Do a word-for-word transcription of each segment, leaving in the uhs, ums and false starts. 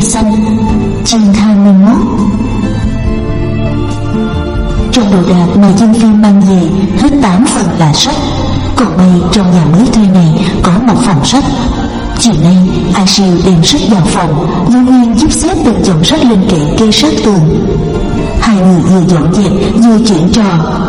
xanh. Chương hai mươi mốt. Trong đồ đạc mà dân viên mang về hết tám phần là sách. Còn may trong nhà mới thuê này có một phòng sách. Chiều nay A Siêu đem sách vào phòng, Vô Nguyên giúp xếp từng chồng sách lên kệ kê sát tường. Hai người vừa dọn dẹp vừa chuyện trò.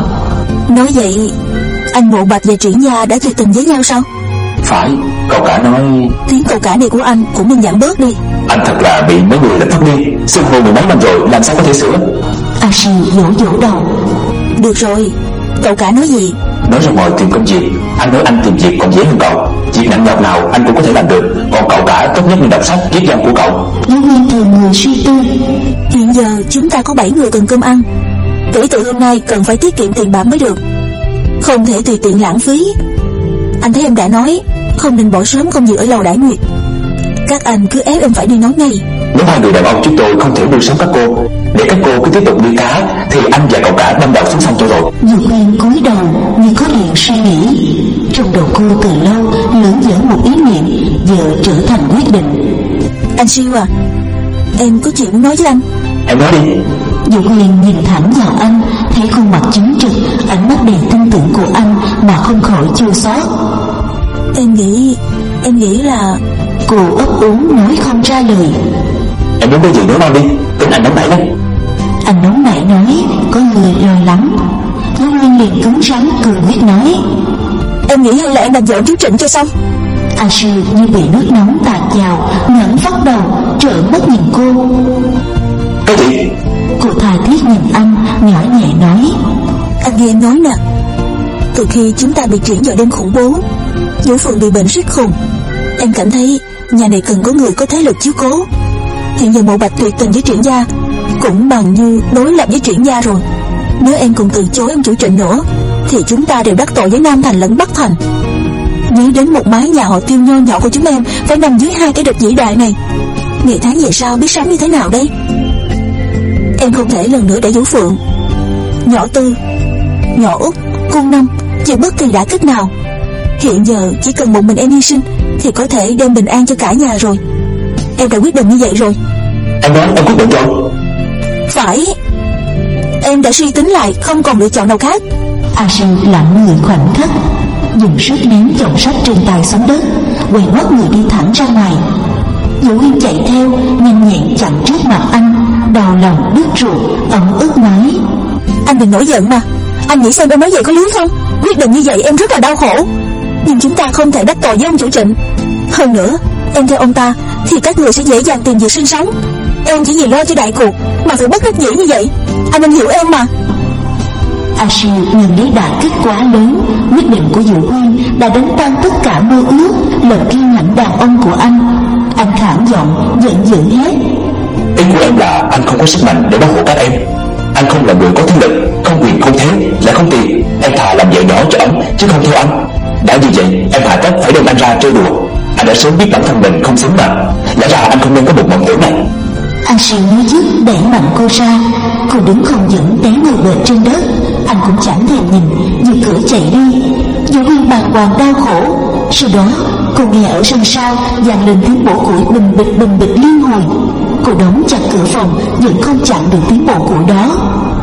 Nói vậy anh Mộ Bạch và Triển Gia đã tuyệt tình với nhau sao? Phải, cậu cả nói. Tiếng cậu cả này của anh cũng nên giảm bớt đi. Anh thật là bị mấy người đánh thấp đi. Xưng hô mười mấy năm rồi làm sao có thể sửa. A Siêu vỗ vỗ đầu. Được rồi, cậu cả nói gì? Nói ra ngoài tìm công việc. Anh nói anh tìm việc còn dễ hơn cậu. Việc nặng nhọc nào anh cũng có thể làm được. Còn cậu cả tốt nhất nên đọc sách viết văn của cậu. Vô Nguyên thường người suy tư. Hiện giờ chúng ta có bảy người cần cơm ăn. Kể từ hôm nay cần phải tiết kiệm tiền bạc mới được, không thể tùy tiện lãng phí. Anh thấy em đã nói không nên bỏ sớm công việc ở lầu Đại Nguyệt. Các anh cứ ép em phải đi nói ngay. Nếu hai người đàn ông chúng tôi không thể nuôi sống các cô, để các cô cứ tiếp tục nuôi cá, thì anh và cậu cả đâm đầu xuống sông cho rồi. Dược Nguyên cúi đầu như có điện suy nghĩ. Trong đầu cô từ lâu lởn vởn một ý niệm, giờ trở thành quyết định. Anh Siêu à, em có chuyện muốn nói với anh. Em nói đi. Dược Nguyên nhìn thẳng vào anh, thấy khuôn mặt chứng trực, ánh mắt đầy tin tưởng của anh mà không khỏi chua xót. Em nghĩ, em nghĩ là... Cô ấp úng nói không ra lời. Em muốn cái gì nữa nói đi, tính anh nóng nảy lắm. Anh nóng nảy nói, có người lo lắng. Dược Nguyên liền cứng rắn cười quyết nói. Em nghĩ hay là em làm dỗ chú Trịnh cho xong. A Siêu như bị nước nóng tạt vào, ngẩng phát đầu, trợn mắt nhìn cô. Cái gì? Cô tha thiết nhìn anh, nhỏ nhẹ nói. Anh nghe em nói nè, từ khi chúng ta bị chuyển vào đêm khủng bố, Vũ Phượng bị bệnh suýt khùng, em cảm thấy nhà này cần có người có thế lực chiếu cố. Hiện giờ Mộ Bạch tuyệt tình với Triển Gia cũng bằng như đối lập với Triển Gia rồi. Nếu em cùng từ chối ông chủ Trịnh nữa thì chúng ta đều đắc tội với Nam Thành lẫn Bắc Thành. Nghĩ đến một mái nhà họ Tiêu nho nhỏ của chúng em phải nằm dưới hai cái địch vĩ đại này, ngày tháng về sau biết sống như thế nào đây? Em không thể lần nữa để Vũ Phượng, nhỏ Tư, nhỏ Út, Cung Năm chịu bất kỳ đả kích nào. Hiện giờ chỉ cần một mình em hy sinh thì có thể đem bình an cho cả nhà rồi. Em đã quyết định như vậy rồi. Em nói em quyết định rồi. Phải, em đã suy tính lại, không còn lựa chọn nào khác. A Siêu lặng người khoảnh khắc, dùng sức ném chồng sách trên tay xuống đất, quay ngoắt người đi thẳng ra ngoài. Vũ Nguyên chạy theo, nhanh nhẹn chặn trước mặt anh, đau lòng đứt ruột, ấm ức nói. Anh đừng nổi giận mà. Anh nghĩ xem em nói vậy có lý không? Quyết định như vậy em rất là đau khổ, nhưng chúng ta không thể đắc tội với ông chủ Trịnh. Hơn nữa, em theo ông ta thì các người sẽ dễ dàng tìm việc sinh sống. Em chỉ vì lo cho đại cuộc mà phải bất đắc dĩ như vậy. Anh nên hiểu em mà. A Siêu nhìn lấy đả kích quá lớn, quyết định của Vũ Nguyên đã đánh tan tất cả mơ ước, lòng kiêu ngạo đàn ông của anh. Anh khản giọng giận dữ hết. Ý của em là anh không có sức mạnh để bảo hộ các em. Anh không là người có thế lực, không quyền không thế, lại không tiền. Em thà làm vợ nhỏ cho ấm chứ không theo anh. Đã như vậy em hạ tất phải đem anh ra chơi đùa. Anh đã sớm biết bản thân mình không xứng mà. Lẽ ra anh không nên có một mộng tưởng này. A Siêu nói dứt đẩy mạnh cô ra. Cô đứng không vững té ngồi bệt trên đất. Anh cũng chẳng thèm nhìn, vừa cửa chạy đi. Vũ Nguyên bàng hoàng đau khổ. Sau đó cô nghe ở sân sau vang lên tiếng bổ củi bình bịch bình bịch liên hồi. Cô đóng chặt cửa phòng vẫn không chặn được tiếng bổ củi đó.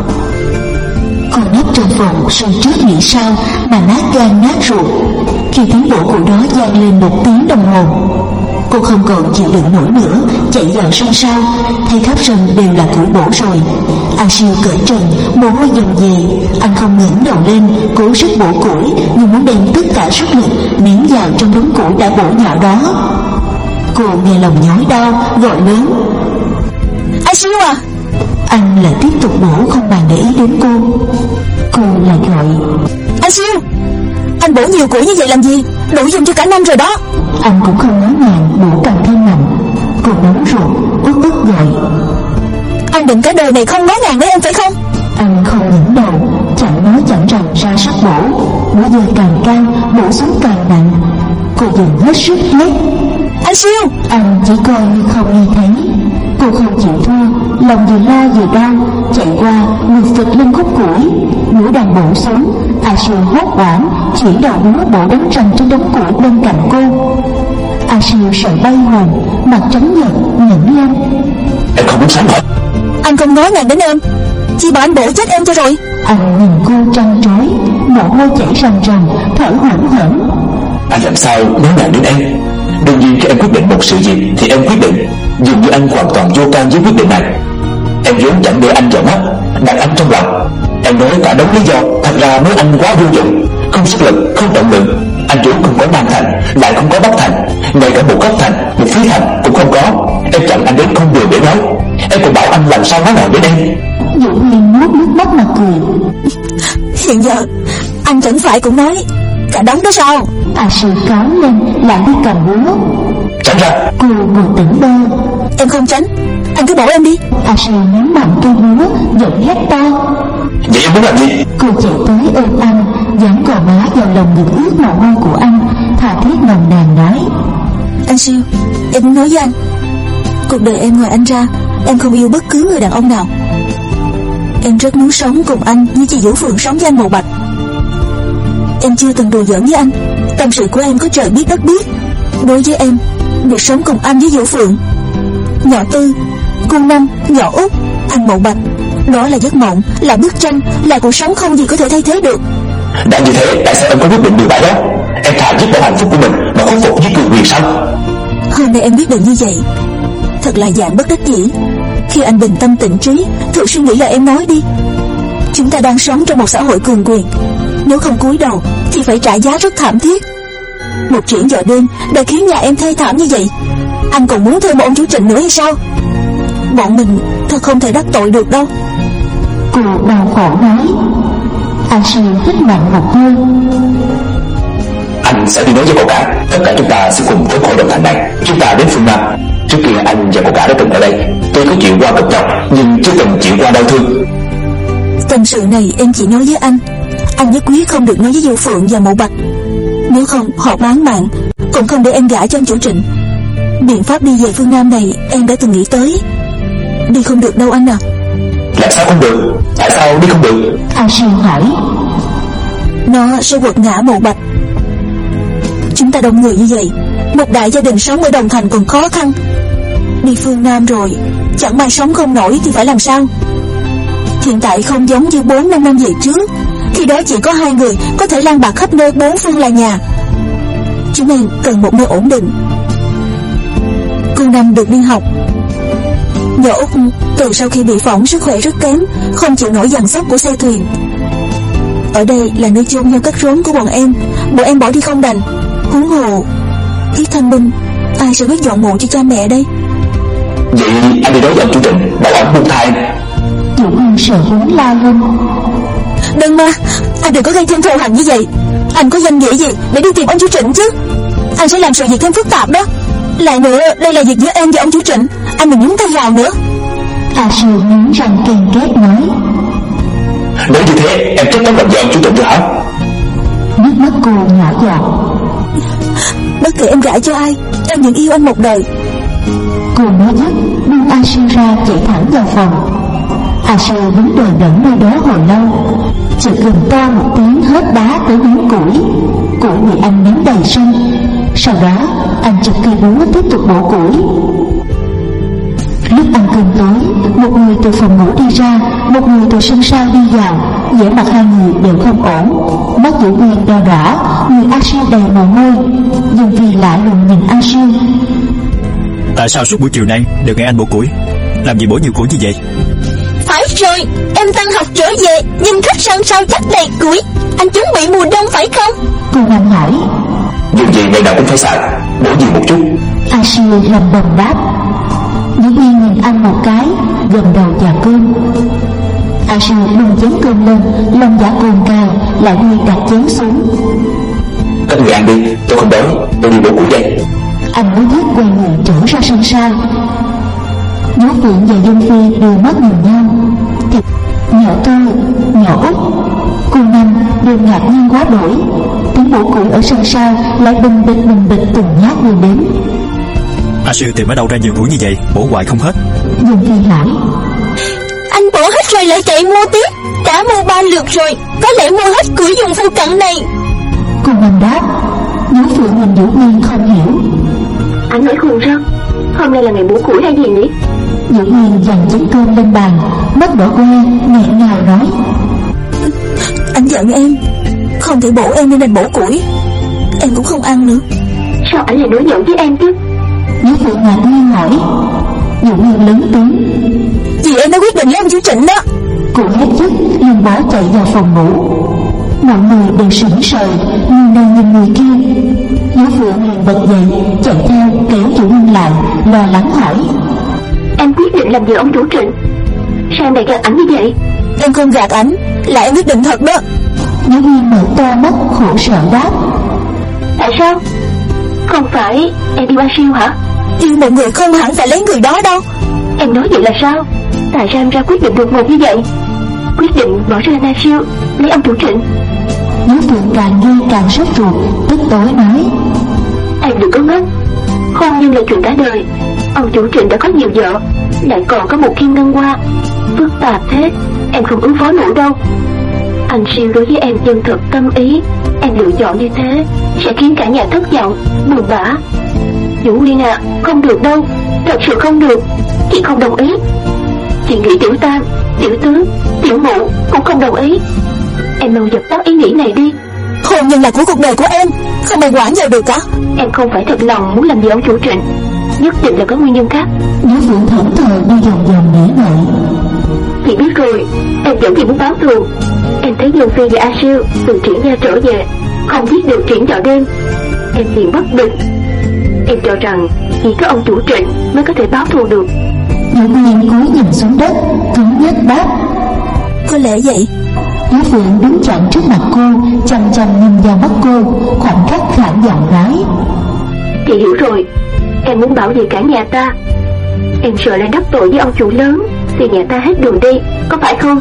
Cô nấp trong phòng sân trước nghĩ sau mà nát gan nát ruột khi tiếng bổ củi đó vang lên một tiếng đồng hồ. Cô không còn chịu đựng nổi nữa, chạy vào sân sau, thấy khắp sân đều là củi bổ rồi. A Siêu cởi trần, mồ hôi dầm về. Anh không ngẩng đầu lên, cố sức bổ củi như muốn đem tất cả sức lực ném vào trong đống củi đã bổ nhạo đó. Cô nghe lòng nhói đau, gọi lớn. A Siêu à! Anh lại tiếp tục bổ không màng để ý đến cô. Cô lại gọi. Anh Siêu! Anh bổ nhiều củi như vậy làm gì? Đủ dùng cho cả năm rồi đó. Anh cũng không nói nhàn, bổ càng thêm mạnh. Cô nóng ruột, ức ức gọi. Anh định cả đời này không nói ngàn với em phải không? Anh không ngẩng đầu, chẳng nói chẳng rằng ra sức bổ. Bổ giờ càng cao, bổ xuống càng nặng. Cô dùng hết sức hết. Anh Siêu! Anh chỉ coi như không nghe thấy. Cô không chịu thua, lòng vừa lo vừa đau, chạy qua ngược phịch lên khúc củi. Mũi đang bổ xuống, A Siêu hốt hoảng chỉ đầu búa bổ đống rằn trên đống củi bên cạnh cô. A Siêu sợ bay hồn, mặt trắng nhợt ngẩng lên. Em không muốn sống hả? Anh không nói ngàn đến em, chỉ bảo anh bổ chết em cho rồi. Anh nhìn cô trăn trối, mồ hôi chảy ròng ròng, thở hổn hển. Anh làm sao nói ngàn đến em? Đương nhiên khi em quyết định một sự gì thì em quyết định. Dường như anh hoàn toàn vô can với quyết định này. Em vốn chẳng để anh vào mắt, đặt anh trong lòng. Em nói cả đống lý do, thật ra nói anh quá vô dụng, không sức lực, không động lực. Anh vốn không có Nam Thành, lại không có Bắc Thành, ngay cả một góc thành, một phía thành cũng không có. Em chặn anh đến không đường để nói. Em còn bảo anh làm sao nói nào đến em. Vũ Huyên nuốt nước mắt mà cười. Hiện giờ anh chẳng phải cũng nói cả đống đó sao? A Siêu cáo lên lại đi cầm búa. Tránh ra. Cô ngồi tỉnh bơ. Em không tránh, anh cứ bỏ em đi. A Siêu nhấn mạnh cây búa, giận hét to. Vậy em muốn làm gì? Cô chạy tới ôm anh, dán gò má vào lòng ngực ướt mồ hôi của anh, tha thiết nồng nàn nói. Anh Siêu, em muốn nói với anh, cuộc đời em ngoài anh ra, em không yêu bất cứ người đàn ông nào. Em rất muốn sống cùng anh như chị Vũ Phượng sống với anh Mộ Bạch. Em chưa từng đùa giỡn với anh, tâm sự của em có trời biết đất biết. Đối với em, được sống cùng anh với Vũ Phượng, nhỏ Tư, cô Năm, nhỏ Út, anh Mộ Bạch, đó là giấc mộng, là bức tranh, là cuộc sống không gì có thể thay thế được. Đã như thế, tại sao em có quyết định điều bại đó? Em thà dứt bỏ hạnh phúc của mình mà khuất phục với cường quyền sao? Hôm nay em quyết định như vậy, thật là dạng bất đắc dĩ. Khi anh bình tâm tĩnh trí, thử suy nghĩ là em nói đi. Chúng ta đang sống trong một xã hội cường quyền, nếu không cúi đầu thì phải trả giá rất thảm thiết. Một chuyện giờ đêm đã khiến nhà em thê thảm như vậy, anh còn muốn thêm một ông chú Trịnh nữa hay sao? Bọn mình thật không thể đắc tội được đâu. Cô đau khổ nói. A Siêu hít mạnh một hơi. Anh sẽ đi nói với cậu cả, tất cả chúng ta sẽ cùng thoát khỏi đồng thành này. Chúng ta đến phương Nam. Trước kia anh và cậu cả đã từng ở đây. Tôi có chịu qua cực nhọc, nhưng chưa từng chịu qua đau thương. Tâm sự này em chỉ nói với anh. Anh nhất quyết không được nói với Vũ Phượng và Mộ Bạch. Nếu không họ bán mạng, cũng không để em gả cho anh chủ Trịnh. Biện pháp đi về phương Nam này em đã từng nghĩ tới. Đi không được đâu anh à. Làm sao không được? Tại sao đi không được? A Siêu hỏi. Nó sẽ quật ngã Mộ Bạch. Chúng ta đông người như vậy, một đại gia đình sống ở Đồng Thành còn khó khăn. Đi phương Nam rồi, chẳng may sống không nổi thì phải làm sao? Hiện tại không giống như bốn năm năm về trước, khi đó chỉ có hai người có thể lang bạc khắp nơi bốn phương là nhà. Chúng em cần một nơi ổn định. Cô Năm được đi học. Nhỏ Út từ sau khi bị phỏng sức khỏe rất kém, không chịu nổi dằn xóc của xe thuyền. Ở đây là nơi chôn nhau cắt rốn của bọn em, bọn em bỏ đi không đành. Huống hồ Tiết Thanh Minh, ai sẽ biết dọn mộ cho cha mẹ đây? Vậy anh đi nói với anh chủ Trịnh bảo anh buông thai. Vũ Huyên sợ hãi la lên. Đừng mà, anh đừng có gây thêm thù hằn như vậy. Anh có danh nghĩa gì để đi tìm ông chủ Trịnh chứ? Anh sẽ làm sự việc thêm phức tạp đó. Lại nữa, đây là việc giữa em và ông chủ Trịnh, anh đừng nhúng tay vào nữa. A Siêu nghiến răng ken két nói. Nếu như thế em chắc chắn làm vợ ông chủ Trịnh rồi hả? Nước mắt cô nhỏ giọt. Bất kể em gả cho ai, em vẫn yêu anh một đời. Cô nói dứt, buông A Siêu ra chạy thẳng vào phòng. A Siêu đứng đờ đẫn nơi đó hồi lâu, chợt gầm to một tiếng hớt đá tới hướng củi. Củi bị anh ném đầy sân. Sau đó anh chụp cây búa tiếp tục bổ củi. Lúc ăn cơm tối, một người từ phòng ngủ đi ra, một người từ sân sau đi vào. vẻ mặt hai người đều không ổn. Mắt Vũ Huyên đo đỏ, người A Siêu đầy mồ hôi. Dương Phi lạ lùng nhìn A Siêu. Tại sao suốt buổi chiều nay đều nghe anh bổ củi? Làm gì bổ nhiều củi như vậy? Phải rồi, em tan học trở về, nhìn khách sân sau chắc đầy củi. Anh chuẩn bị mùa đông phải không? Cô Nam hỏi. Dù gì ngày nào cũng phải xài, bổ nhiều một chút. A Siêu lầm bầm đáp. Vũ Huyên nhìn anh một cái, gầm đầu vào cơm. A Siêu bưng chén cơm lên, lông giả cồn cào, lại Huy đặt chén xuống. Các người ăn đi, tôi không đói, tôi đi bổ củi đây. Anh mới dứt quay người trở ra sân sau. Nhớ Phượng và Dương Phi đưa mắt nhìn nhau. Thì nhỏ Tư, nhỏ Út, cô Năm đều ngạc nhiên quá đổi. Tiếng bổ củi ở sân sau lại bình bịch bình bịch từng nhát vừa đến. A Siêu tìm ở đâu ra nhiều củi như vậy, bổ hoài không hết? Dương Phi hỏi. Anh bổ hết rồi lại chạy mua tiếp, đã mua ba lượt rồi, có lẽ mua hết củi dùng phụ cận này. Cô Năm đáp. Nhớ Phượng nhìn Vũ Huyên không hiểu. Anh nói khùng sao? Hôm nay là ngày bổ củi hay gì nhỉ? Diệu Huyền dàn chén cơm lên bàn, mắt đỏ que, nghẹn ngào nói: Anh giận em, không thể bổ em nên anh bổ củi. Em cũng không ăn nữa. Sao anh lại nói giận với em chứ? Diệu Phượng ngạc nhiên hỏi. Diệu Huyền lớn tiếng: Vì em đã quyết định lấy ông chú Trịnh đó. Cô hét dứt liền bỏ chạy vào phòng ngủ. Mọi người đều sững sờ, người này nhìn người kia. Diệu Phượng liền bật dậy chạy theo kéo Diệu Huyền lại, lo lắng hỏi: Em quyết định làm gì ông chủ Trịnh? Sao em lại gạt ảnh như vậy? Em không gạt ảnh, là em quyết định thật đó. Diệu Huyền mở to mắt khổ sở đáp: Tại sao? Không phải em yêu A Siêu hả? Yêu một người không hẳn phải lấy người đó đâu. Em nói vậy là sao? Tại sao em ra quyết định đột ngột như vậy? Quyết định bỏ rơi A Siêu lấy ông chủ Trịnh? Diệu Phượng càng nghe càng sốt ruột, tức tối nói: Em đừng có ngốc. Hôn nhân là chuyện cả đời. Ông chủ Trịnh đã có nhiều vợ, lại còn có một Kim Ngân Hoa. Phức tạp thế, em không ứng phó nổi đâu. Anh Siêu đối với em chân thật tâm ý. Em lựa chọn như thế sẽ khiến cả nhà thất vọng, buồn bã. Vũ Uyên à, không được đâu. Thật sự không được. Chị không đồng ý. Chị nghĩ Tiểu Tam, Tiểu Tứ, Tiểu Mụ cũng không đồng ý. Em mau dập tắt ý nghĩ này đi. Hôn nhân là của cuộc đời của em, không ai quản vào được cả. Em không phải thật lòng muốn làm gì ông chủ Trịnh, nhất định là có nguyên nhân khác. Diệu Phượng thẫn thờ đi vòng vòng nghĩ ngợi. Chị biết rồi, em vẫn chỉ muốn báo thù. Em thấy Dương Phi và A Siêu từ Triển Nha trở về, không biết được chuyện dạo đêm. Em liền bất định. Em cho rằng chỉ có ông chủ Trịnh mới có thể báo thù được. Diệu Huyền cúi nhìn xuống đất, cứng nhắc đáp: Có lẽ vậy. Diệu Phượng đứng chặn trước mặt cô, chăm chăm nhìn vào mắt cô, khoảnh khắc khản giọng nói: Chị hiểu rồi. Em muốn bảo vệ cả nhà ta. Em sợ lại đắc tội với ông chủ lớn thì nhà ta hết đường đi, có phải không?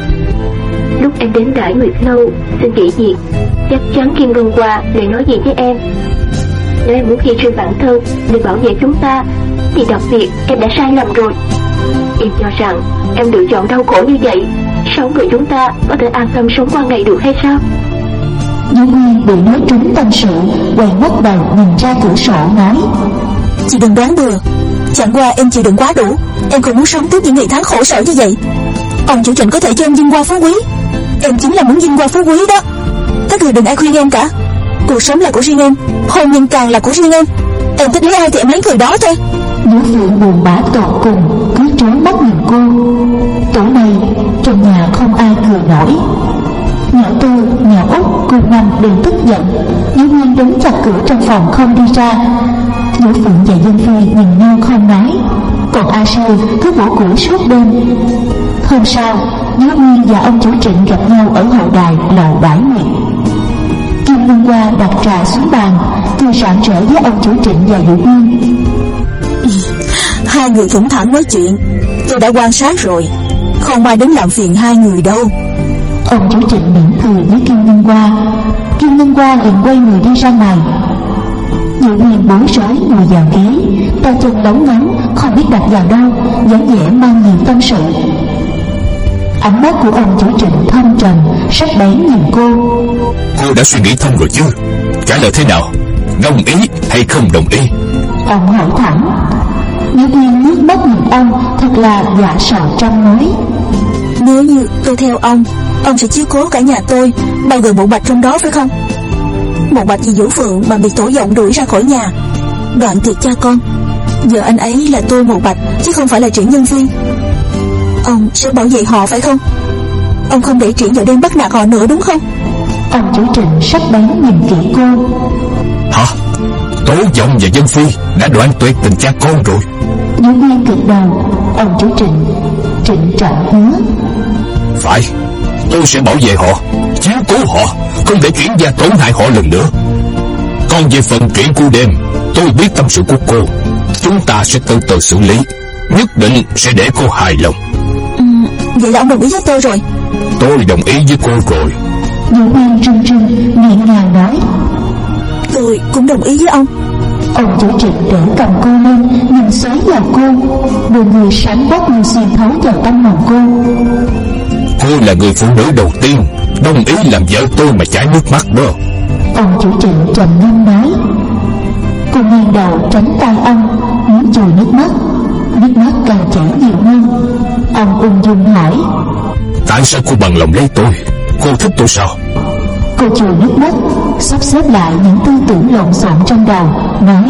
Lúc em đến Đại Nguyệt Lâu xin nghỉ việc, chắc chắn Kim Ngân Hoa để nói gì với em. Nếu em muốn hy sinh bản thân để bảo vệ chúng ta thì đặc biệt em đã sai lầm rồi. Em cho rằng em lựa chọn đau khổ như vậy, sáu người chúng ta có thể an tâm sống qua ngày được hay sao? Diệu Huyền bị nói trúng tâm sự, quay ngóc đầu nhìn ra cửa sổ nói: Chị đừng đoán bừa. Chẳng qua em chịu đựng quá đủ. Em không muốn sống tiếp những ngày tháng khổ sở như vậy. Ông chủ Trịnh có thể cho em vinh hoa phú quý, em chính là muốn vinh hoa phú quý đó. Các người đừng ai khuyên em cả. Cuộc sống là của riêng em, hôn nhân càng là của riêng em. Em thích lấy ai thì em lấy người đó thôi. Diệu Phượng buồn bã tột cùng, cứ trố mắt nhìn cô. Tối nay trong nhà không ai cười nổi. Nhỏ Tư, nhỏ Út, cô Năm đều tức giận. Diệu Huyền đứng chặt cửa trong phòng không đi ra. Diệu Phượng và Dương Phi nhìn nhau không nói, còn A Siêu cứ bổ củi suốt đêm. Hôm sau, Diệu Huyền và ông chủ Trịnh gặp nhau ở hậu đài lầu Bãi Nguyệt. Kim Ngân Hoa đặt trà xuống bàn, cười rạng rỡ với ông chủ Trịnh và Diệu Huyền. Hai người thủng thẳng nói chuyện, tôi đã quan sát rồi, không ai đến làm phiền hai người đâu. Ông chủ Trịnh mỉm cười với Kim Ngân Hoa. Kim Ngân Hoa liền quay người đi ra ngoài. Diệu Huyền bối rối ngồi vào ghế, tay chân lóng ngóng không biết đặt vào đâu, dáng vẻ mang nhiều tâm sự. Ánh mắt của ông chủ Trịnh thâm trầm, sắc bén nhìn cô. Cô đã suy nghĩ thông rồi chưa? Trả lời thế nào? Đồng ý hay không đồng ý? Ông hỏi thẳng. Diệu Huyền nước mắt nhìn ông, thật là dạ sầu trong nói: Nếu như tôi theo ông, ông sẽ chiếu cố cả nhà tôi, bao gồm Mộ Bạch trong đó phải không? Mộ Bạch vì Vũ Phượng mà bị tổ giọng đuổi ra khỏi nhà, đoạn tuyệt cha con. Giờ anh ấy là tôi Mộ Bạch, chứ không phải là Triển Nhân Phi. Ông sẽ bảo vệ họ phải không? Ông không để Triển vào đêm bắt nạt họ nữa đúng không? Ông chủ Trịnh sắc bén nhìn kỹ cô. Hả? Tố Giọng và Dân Phi đã đoạn tuyệt tình cha con rồi? Diệu Huyền gật đầu. Ông chủ Trịnh trịnh trọng hứa: Phải, tôi sẽ bảo vệ họ, chiếu cố họ, không để chuyển gia tổn hại họ lần nữa. Còn về phần chuyện cu đêm, tôi biết tâm sự của cô, chúng ta sẽ từ từ xử lý, nhất định sẽ để cô hài lòng. Ừ, vậy là ông đồng ý với tôi rồi? Tôi đồng ý với cô rồi. Diệu Huyền run run nghẹn ngào nói: Tôi cũng đồng ý với ông. Ông chủ Trịnh đỡ cầm cô lên, nhìn xoáy vào cô, đôi người sáng bóc như xuyên thấu vào tâm hồn cô. Cô là người phụ nữ đầu tiên đồng ý làm vợ tôi mà chảy nước mắt đó. Ông chủ Trịnh trầm ngâm nói: Cô Cô nghiêng đầu tránh tay ông, muốn chùi nước mắt. Nước mắt càng chảy nhiều hơn. Ông ung dung hỏi: Tại sao cô bằng lòng lấy tôi? Cô thích tôi sao? Cô chùi nước mắt, sắp xếp lại những tư tưởng lộn xộn trong đầu, nói: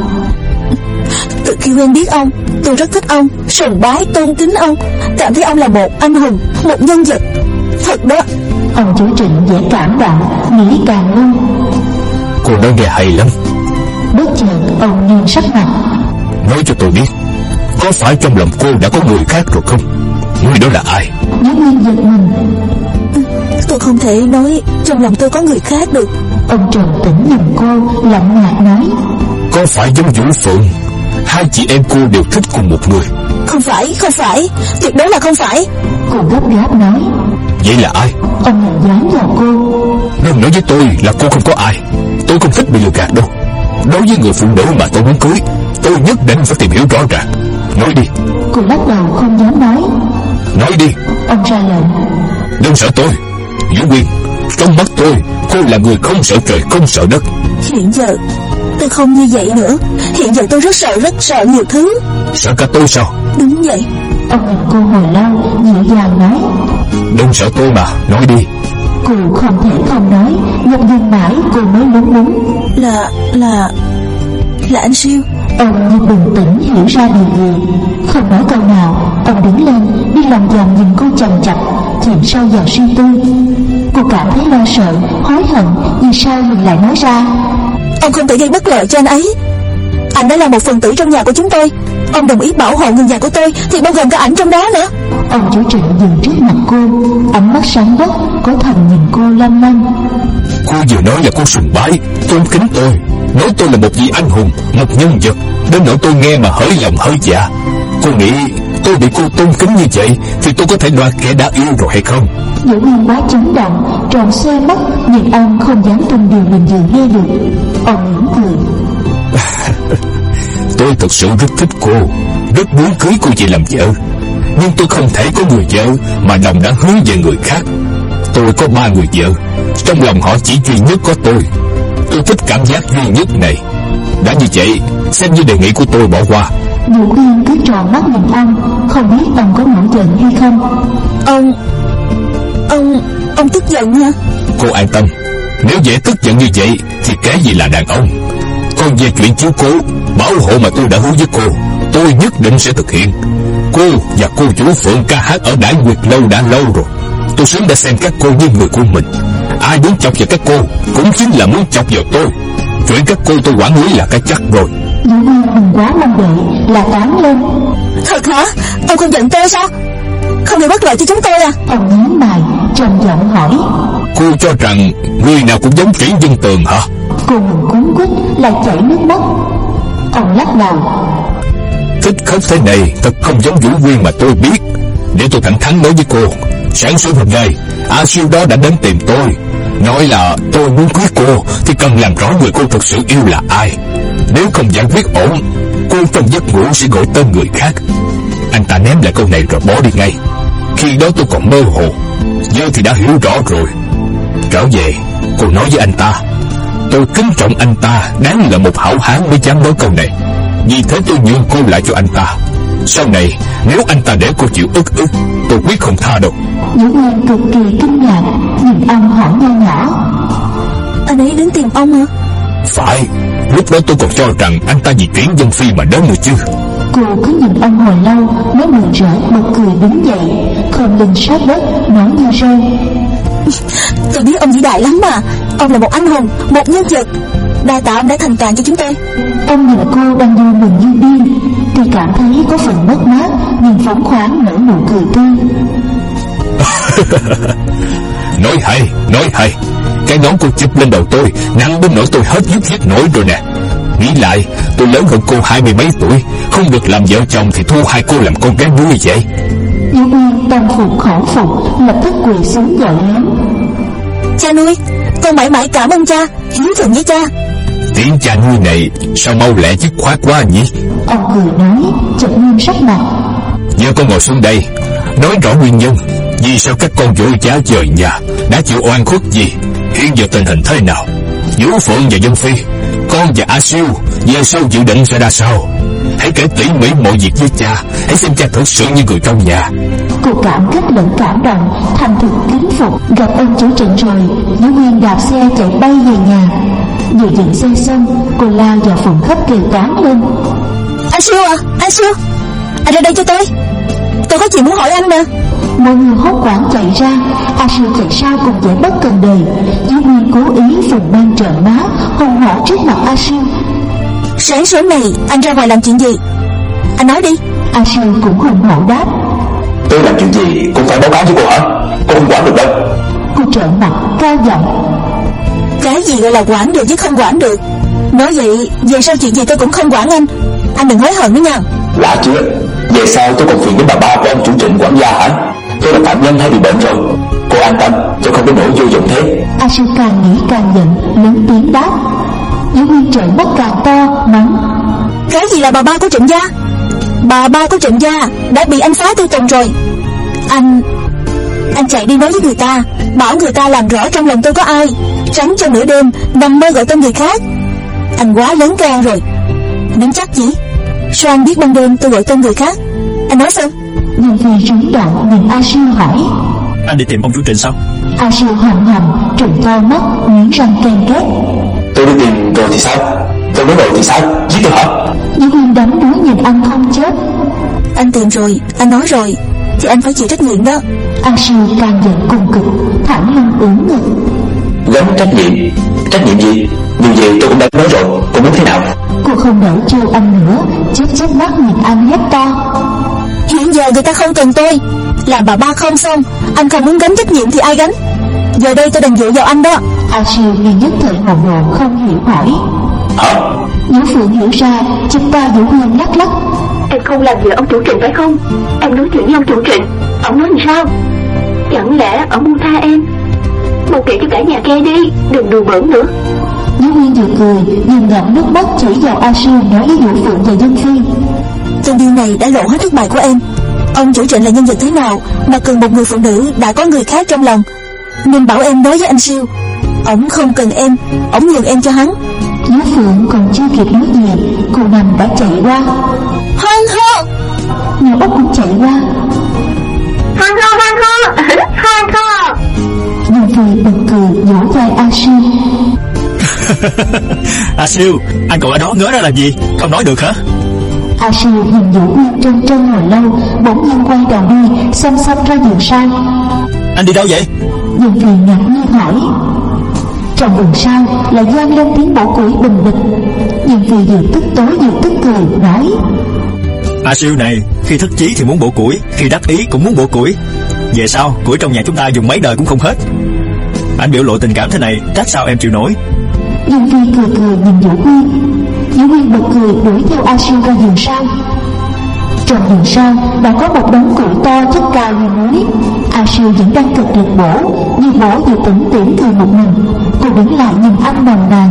Từ khi quen biết ông, tôi rất thích ông, sùng bái, tôn kính ông, cảm thấy ông là một anh hùng, một nhân vật. Thật đó. Ông chủ Trịnh dễ cảm động, nghĩ càng lâu. Cô nói nghe hay lắm. Bất chợt ông nghiêm sắc mặt: Nói cho tôi biết, có phải trong lòng cô đã có người khác rồi không? Người đó là ai? Giáo Nguyên giật mình. Tôi không thể nói trong lòng tôi có người khác được. Ông trầm tĩnh nhìn cô, lạnh nhạt nói: Có phải giống Vũ Phượng, hai chị em cô đều thích cùng một người? Không phải, không phải, tuyệt đối là không phải. Cô gấp gáp nói: Vậy là ai? Ông nhìn dán vào cô: Đừng nói với tôi là cô không có ai. Tôi không thích bị lừa gạt đâu. Đối với người phụ nữ mà tôi muốn cưới, tôi nhất định phải tìm hiểu rõ ràng. Nói đi. Cô lắc đầu không dám nói. Nói đi. Ông ra lệnh: Đừng sợ tôi, Vũ Quyên. Trong mắt tôi, cô là người không sợ trời không sợ đất. Hiện giờ tôi không như vậy nữa. Hiện giờ tôi rất sợ, rất sợ nhiều thứ. Sợ cả tôi sao? Đúng vậy. Ông nhìn cô hồi lâu, dịu dàng nói: Đừng sợ tôi mà, nói đi. Cô không thể không nói, nhưng dừng mãi cô mới lúng búng. Là, là, là anh Siêu. Ông như bừng tỉnh hiểu ra điều gì, không nói câu nào. Ông đứng lên, đi lòng vòng nhìn cô chằm chặp, chìm sâu vào suy tư. Cô cảm thấy lo sợ, hối hận, vì sao mình lại nói ra. Ông không thể gây bất lợi cho anh ấy. Anh đã là một phần tử trong nhà của chúng tôi. Ông đồng ý bảo hộ người nhà của tôi thì bao gồm cả ảnh trong đó nữa. Ông chủ Trịnh dừng trước mặt cô, ánh mắt sáng quắc, có thầm nhìn cô lăm lăm. Cô vừa nói là cô sùng bái, tôn kính tôi, nói tôi là một vị anh hùng, một nhân vật, đến nỗi tôi nghe mà hỡi lòng hỡi dạ. Cô nghĩ tôi bị cô tôn kính như vậy thì tôi có thể đoạt kẻ đã yêu rồi hay không? Vũ Nguyên quá chấn động, tròn xoe mắt, nhưng ông không dám tin điều mình vừa nghe được. Ông mỉm cười: Tôi thật sự rất thích cô, rất muốn cưới cô về làm vợ. Nhưng tôi không thể có người vợ mà lòng đã hướng về người khác. Tôi có ba người vợ, trong lòng họ chỉ duy nhất có tôi. Tôi thích cảm giác duy nhất này. Đã như vậy, xem như đề nghị của tôi bỏ qua. Vũ Nguyên cứ tròn mắt nhìn ông, không biết ông có nổi giận hay không. Ông... Ông... Ông tức giận hả? Cô an tâm, nếu dễ tức giận như vậy thì cái gì là đàn ông. Còn về chuyện chiếu cố, bảo hộ mà tôi đã hứa với cô, tôi nhất định sẽ thực hiện. Cô và cô Vũ Phượng ca hát ở Đại Nguyệt Lâu đã lâu rồi. Tôi sớm đã xem các cô như người của mình. Ai muốn chọc vào các cô cũng chính là muốn chọc vào tôi. Chuyện các cô tôi quản lý là cái chắc rồi. Vũ Nguyên đừng quá mong đợi, là tán lên. Thật hả? Ông không giận tôi sao? Không gây bất lợi cho chúng tôi à? Ông nhíu mày, trầm giọng hỏi: Cô cho rằng người nào cũng giống Triển Vân Tường hả? Cô mừng cuốn quýt lại chảy nước mắt. Ông lắc đầu: Thích khóc thế này thật không giống Vũ Nguyên mà tôi biết. Để tôi thẳng thắn nói với cô, sáng sớm hôm nay A Siêu đó đã đến tìm tôi, nói là tôi muốn cưới cô thì cần làm rõ người cô thật sự yêu là ai. Nếu không giải quyết ổn, cô trong giấc ngủ sẽ gọi tên người khác. Anh ta ném lại câu này rồi bỏ đi ngay. Khi đó tôi còn mơ hồ, giờ thì đã hiểu rõ rồi. Trở về, cô nói với anh ta, tôi kính trọng anh ta, đáng là một hảo hán mới dám nói câu này. Vì thế tôi nhường cô lại cho anh ta. Sau này nếu anh ta để cô chịu ức ức, tôi quyết không tha đâu. Vũ Nguyên cực kỳ kinh ngạc, nhìn ông hỏi nho nhỏ: Anh ấy đến tìm ông hả? Phải, lúc đó tôi còn cho rằng anh ta vì Triển Vân Phi mà đến nữa chứ. Cô cứ nhìn ông hồi lâu mới mừng rỡ bật cười đứng dậy, khom lưng sát đất, nói như rơi: Tôi biết ông vĩ đại lắm mà. Ông là một anh hùng, một nhân vật. Đa tạ ông đã thành toàn cho chúng tôi. Ông nhìn cô đang vui mừng như điên, tuy cảm thấy có phần mất mát, nhưng phóng khoáng nở nụ cười tươi. Nói hay, nói hay. Cái nón cô chụp lên đầu tôi nặng đến nỗi tôi hết dứt hết nổi rồi nè. Nghĩ lại, tôi lớn hơn cô hai mươi mấy tuổi, không được làm vợ chồng thì thu hai cô làm con gái nuôi vậy. Vũ Nguyên tâm phục khẩu phục, lập tức quỳ xuống gọi lớn: Cha nuôi, con mãi mãi cảm ơn cha, hiếu thuận với cha. Tiếng cha nuôi này sao mau lẹ dứt khoát quá nhỉ? Ông cười nói, chợt nghiêm sắc mặt: Giờ con ngồi xuống đây, nói rõ nguyên nhân, vì sao các con vội vã rời nhà, đã chịu oan khuất gì, hiện giờ tình hình thế nào? Vũ Phượng và Vân Phi, con và A Siêu Về sau dự định sẽ ra sao? Hãy kể tỉ mỉ mọi việc với cha. Hãy xem cha thật sự như người trong nhà. Cô cảm kích lẫn cảm động, thành thực kính phục. Gặp ông chủ Trịnh rồi, Nhã Nguyên đạp xe chạy bay về nhà. Vừa dựng xe xong, cô lao vào phòng khách kêu toán lên: Anh Siêu à, anh Siêu, anh ra đây cho tôi. Tôi có chuyện muốn hỏi anh nè. Mọi người hốt hoảng chạy ra. A Siêu chạy sau cùng vẻ bất cần đời. Nhã Nguyên cố ý phùng mang trợn má hùng hổ trước mặt A Siêu. Sáng sớm này anh ra ngoài làm chuyện gì? Anh nói đi. A Siêu cũng hùng hổ đáp: Tôi làm chuyện gì cũng phải báo cáo với cô hả? Cô không quản được đâu. Cô trợn mặt cao giọng: Cái gì gọi là quản được chứ không quản được? Nói vậy về sau chuyện gì tôi cũng không quản anh. Anh đừng hối hận nữa nha. Lạ chưa? Về sau tôi còn phiền đến bà ba của ông chủ Trịnh quản gia hả? Tôi là phạm nhân hay bị bệnh rồi? Cô an tâm, tôi không có nỗi vô dụng thế. A Siêu càng nghĩ càng giận, lớn tiếng đáp. Nhã Nguyên trợn mắt càng to, mắng: Cái gì là bà ba của Trịnh gia? Bà ba của Trịnh gia đã bị anh phá tư tùng rồi. Anh Anh chạy đi nói với người ta, bảo người ta làm rõ trong lòng tôi có ai, tránh cho nửa đêm nằm mơ gọi tên người khác. Anh quá lớn gan rồi. Nắm chắc gì? Sao anh biết ban đêm tôi gọi tên người khác? Anh nói xem. Nhưng vì rúng động nhìn A Siêu hỏi: Anh đi tìm ông chủ Trịnh sao? A Siêu hầm hầm trừng to mắt, nghiến răng ken két: Tôi đi tìm rồi thì sao? Tôi nói rồi thì sao? Giết tôi hả? Nhã Nguyên đắm đuối nhìn anh không chết. Anh tìm rồi, anh nói rồi, thì anh phải chịu trách nhiệm đó. A Siêu càng giận cùng cực, thẳng lưng ưỡn ngực: Gánh trách nhiệm? Trách nhiệm gì? Điều gì tôi cũng đã nói rồi, cô muốn thế nào? Cô không đỡ trêu anh nữa, chớp chớp mắt nhìn anh hét to: Hiện giờ người ta không cần tôi, làm bà ba không xong, anh không muốn gánh trách nhiệm thì ai gánh? Giờ đây tôi đành dựa vào anh đó. A Siêu như nhất thời hồ đồ không hiểu hỏi: Hả? Nhã Phượng hiểu ra, chụp ta Vũ Huyên lắc lắc: Em không làm gì ông chủ Trịnh phải không? Em nói chuyện với ông chủ Trịnh, ông nói làm sao? Chẳng lẽ ông buông tha em? Mau kể cho cả nhà nghe đi, đừng đùa bỡn nữa. Nhã Nguyên vừa cười vừa ngậm nước mắt chỉ vào A Siêu nói với Vũ Phượng và Dân Phi: Trong điều này đã lộ hết thất bại của em. Ông chủ Trịnh là nhân vật thế nào mà cần một người phụ nữ đã có người khác trong lòng, nên bảo em nói với anh Siêu. Ổng không cần em, ổng nhường em cho hắn. Nhã Phượng còn chưa kịp nói gì, cô Năm đã chạy qua. Hoan hô! Nhà Út cũng chạy qua. Hoan hô, hoan hô, hoan hô! Dân Phi bật cười vỗ vai A Siêu: A Siêu, anh còn ở đó ngớ ra làm gì? Không nói được hả? A Siêu nhìn Vũ Huyên trân trân hồi lâu, bỗng nhiên quay đầu đi, xăm xăm ra vườn sau. Anh đi đâu vậy? Dân Phi ngạc nhiên hỏi. Trong vườn sau lại vang lên tiếng bổ củi bình bịch. Dân Phi vừa tức tối vừa tức cười nói: A Siêu này, khi thất chí thì muốn bổ củi, khi đắc ý cũng muốn bổ củi. Về sau củi trong nhà chúng ta dùng mấy đời cũng không hết. Anh biểu lộ tình cảm thế này, trách sao em chịu nổi? Dân Phi cười cười nhìn Vũ Huyên. Vũ Huyên bật cười đuổi theo A Siêu ra vườn sau. Trong vườn sau đã có một đống củi to chất cao như núi. A Siêu vẫn đang cực lực bổ, như bổ vừa tủm tỉm cười một mình. Cô đứng lại nhìn anh nồng nàn: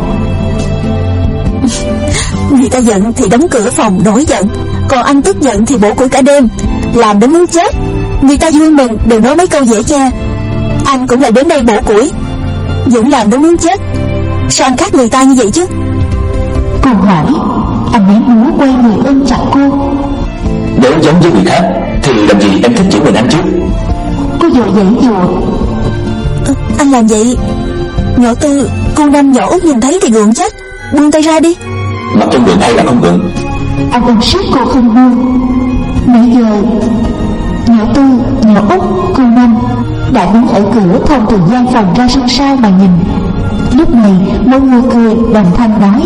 Người ta giận thì đóng cửa phòng nổi giận, còn anh tức giận thì bổ củi cả đêm, làm đến muốn chết. Người ta vui mừng đừng nói mấy câu dễ nghe. Anh cũng lại đến đây bổ củi, vẫn làm đến muốn chết. Sao anh khác người ta như vậy chứ? Cô hỏi. Anh ấy múa quay người ôm chặt cô. Nếu giống với người khác thì làm gì em thích chỉ mình anh chứ? Cô vội dãy dụa: à, Anh làm vậy nhỏ Tư, cô Năm, nhỏ Út nhìn thấy thì gượng chết. Buông tay ra đi. Mặt trong gượng hay là không gượng? Anh ôm sát cô không buông. Nãy giờ nhỏ Tư, nhỏ Út, cô Năm đã đứng ở cửa thông từ gian phòng ra sân sau mà nhìn. Lúc này mọi người cười đồng thanh nói: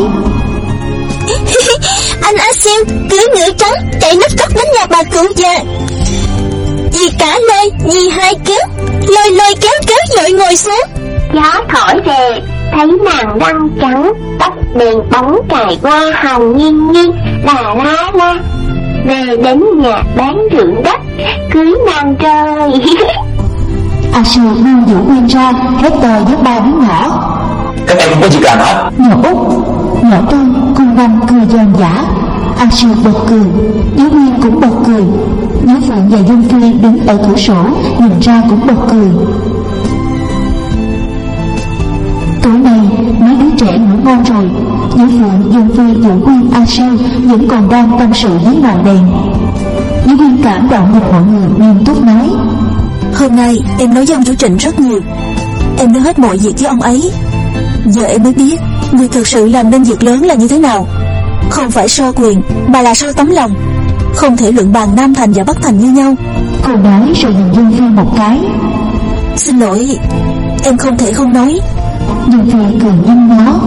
Anh A Siêu cưới ngựa trắng chạy nấp cất đến nhà bà cụ già. Dì cả lơi, dì hai kéo, lôi lôi kéo kéo dội ngồi xuống. Gió thổi về, thấy nàng răng trắng, tóc đèn bóng cài qua hồng nghiêng nghiêng, là la la. Về đến nhà bán ruộng đất, cưới nàng trời. A Siêu buông Vũ Huyên ra, hét to với ba đứa nhỏ: Các em không có gì làm hả? Nhỏ Út, nhỏ Tư, cô Năm cười giòn giả. A Siêu bật cười, Vũ Huyên cũng bật cười. Nhã Phượng và Dân Phi đứng ở cửa sổ nhìn ra cũng bật cười. Tối nay mấy đứa trẻ ngủ ngon rồi. Giữa Phượng, Dương Phi, Vũ Quyên, A Siêu vẫn còn đang tâm sự với ngọn đèn. Vũ Quyên cảm động nhìn mọi người nghiêm túc nói: Hôm nay em nói với ông chủ Trịnh rất nhiều. Em nói hết mọi việc với ông ấy. Giờ em mới biết người thực sự làm nên việc lớn là như thế nào. Không phải so quyền mà là so tấm lòng. Không thể luận bàn Nam Thành và Bắc Thành như nhau. Cô nói rồi nhìn Dương Phi một cái. Xin lỗi, em không thể không nói. Dương Phi cười nhăn nhó.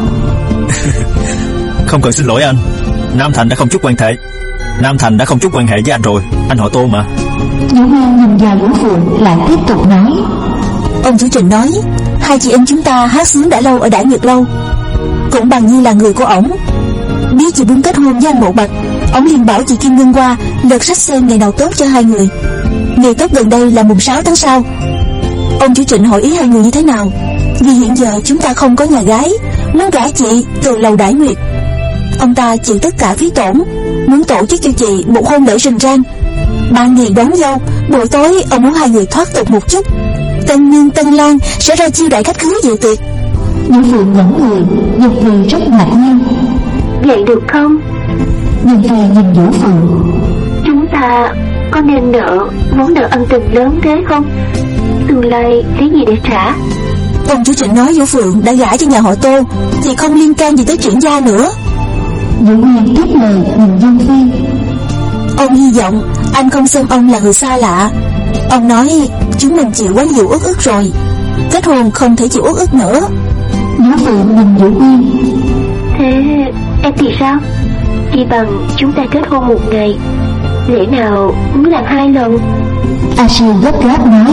Không cần xin lỗi anh. Nam Thành đã không chút quan hệ. Nam Thành đã không chút quan hệ với anh rồi. Anh họ Tô mà. Vũ Quyên nhìn vào Vũ Phượng lại tiếp tục nói: Ông chủ Trịnh nói hai chị em chúng ta hát sướng đã lâu ở Đại Nguyệt Lâu. Cũng bằng như là người của ổng. Biết chị muốn kết hôn với anh Mộ Bạch, ổng liền bảo chị Kim Ngân qua lật sách xem ngày nào tốt cho hai người. Ngày tốt gần đây là mùng sáu tháng sau. Ông chủ Trịnh hỏi ý hai người như thế nào? Vì hiện giờ chúng ta không có nhà gái, muốn gả chị từ lầu Đại Nguyệt. Ông ta chịu tất cả phí tổn, muốn tổ chức cho chị một hôn lễ rình rang. Ban ngày đón dâu, buổi tối ông muốn hai người thoát tục một chút. Tân Nương Tân Lan sẽ ra chiêu đãi khách khứa dự tiệc. Vũ Phượng ngẩn người, Dương Phi rất ngạc nhiên. Vậy được không? Dương Phi nhìn Vũ Phượng: Chúng ta có nên nợ món nợ ân tình lớn thế không? Tương lai lấy gì để trả? Ông chủ Trịnh nói Vũ Phượng đã gả cho nhà họ Tô thì không liên can gì tới chuyện gia nữa. Vũ Quyên tiếp lời nhìn Dương Phi: Ông hy vọng anh không xem ông là người xa lạ. Ông nói chúng mình chịu quá nhiều uất ức rồi, kết hôn không thể chịu uất ức nữa. Vũ Phượng nhìn Vũ Quyên: Thế em thì sao? Chỉ bằng chúng ta kết hôn một ngày, lẽ nào muốn làm hai lần? A Siêu gấp gáp nói: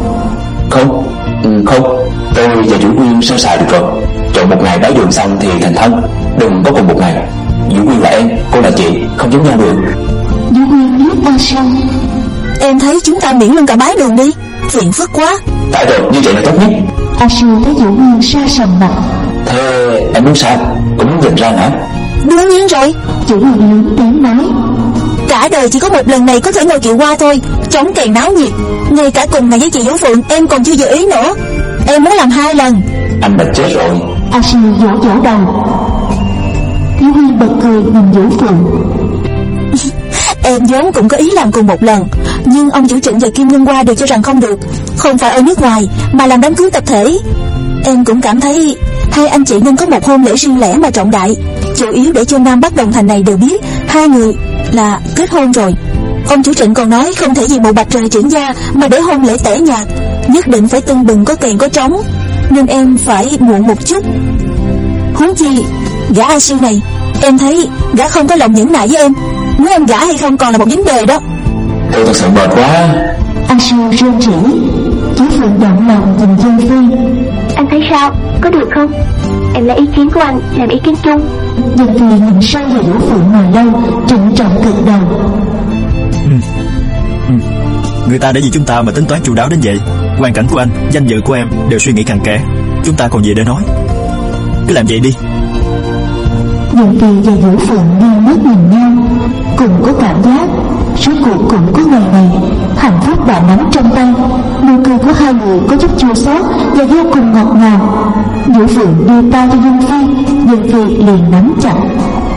Không, ừ, không. Tôi và Vũ Quyên sơ sài được rồi. Chọn một ngày bái đường xong thì thành thân. Đừng có cùng một ngày. Vũ Quyên là em, cô là chị, không giống nhau được. Vũ Quyên liếc A Siêu: Em thấy chúng ta miễn luôn cả bái đường đi, phiền phức quá. Tại rồi, như vậy là tốt nhất. A Siêu thấy Vũ Quyên xa sầm mặt. Thế em muốn sao? Cũng muốn rình rang hả? Đương nhiên rồi. Vũ Quyên lớn tiếng nói: Cả đời chỉ có một lần này có thể ngồi kiệu hoa thôi, chống kèn náo nhiệt. Ngay cả cùng ngày với chị Vũ Phượng em còn chưa dự ý nữa. Em muốn làm hai lần. Anh đã chết rồi. A Siêu vỗ vỗ đầu. Vũ Quyên bật cười nhìn Vũ Phượng: Em vốn cũng có ý làm cùng một lần, nhưng ông chủ Trịnh và Kim Ngân qua đều cho rằng không được. Không phải ở nước ngoài mà làm đám cưới tập thể. Em cũng cảm thấy hai anh chị nên có một hôn lễ riêng lẻ mà trọng đại, chủ yếu để cho Nam Bắc Đồng Thành này đều biết hai người là kết hôn rồi. Ông chủ Trịnh còn nói không thể vì Mộ Bạch rời Triển gia mà để hôn lễ tẻ nhạt, nhất định phải tưng bừng có kèn có trống, nên em phải muộn một chút. Huống chi gã A Siêu này, em thấy gã không có lòng nhẫn nại với em. Muốn em gả hay không còn là một vấn đề đó. Tôi thật sự mệt quá. A Siêu rên rỉ. Vũ Phượng động lòng nhìn Dương Phi: Anh thấy sao? Có được không? Em lấy ý kiến của anh làm ý kiến chung. Dương Phi nhìn sâu vào Vũ Phượng hồi lâu, trịnh trọng gật đầu. ừ. Ừ. Người ta để vì chúng ta mà tính toán chu đáo đến vậy. Hoàn cảnh của anh, danh dự của em đều suy nghĩ cặn kẽ. Chúng ta còn gì để nói? Cứ làm vậy đi. Dương Phi và Vũ Phượng nghiêng mắt nhìn nhau, cùng có cảm giác rốt cuộc cũng có ngày này. Hạnh phúc đã nắm trong tay. Nụ cười của hai người có chút chua xót và vô cùng ngọt ngào. Vũ Phượng đưa tay cho Dương Phi, Dương Phi liền nắm chặt.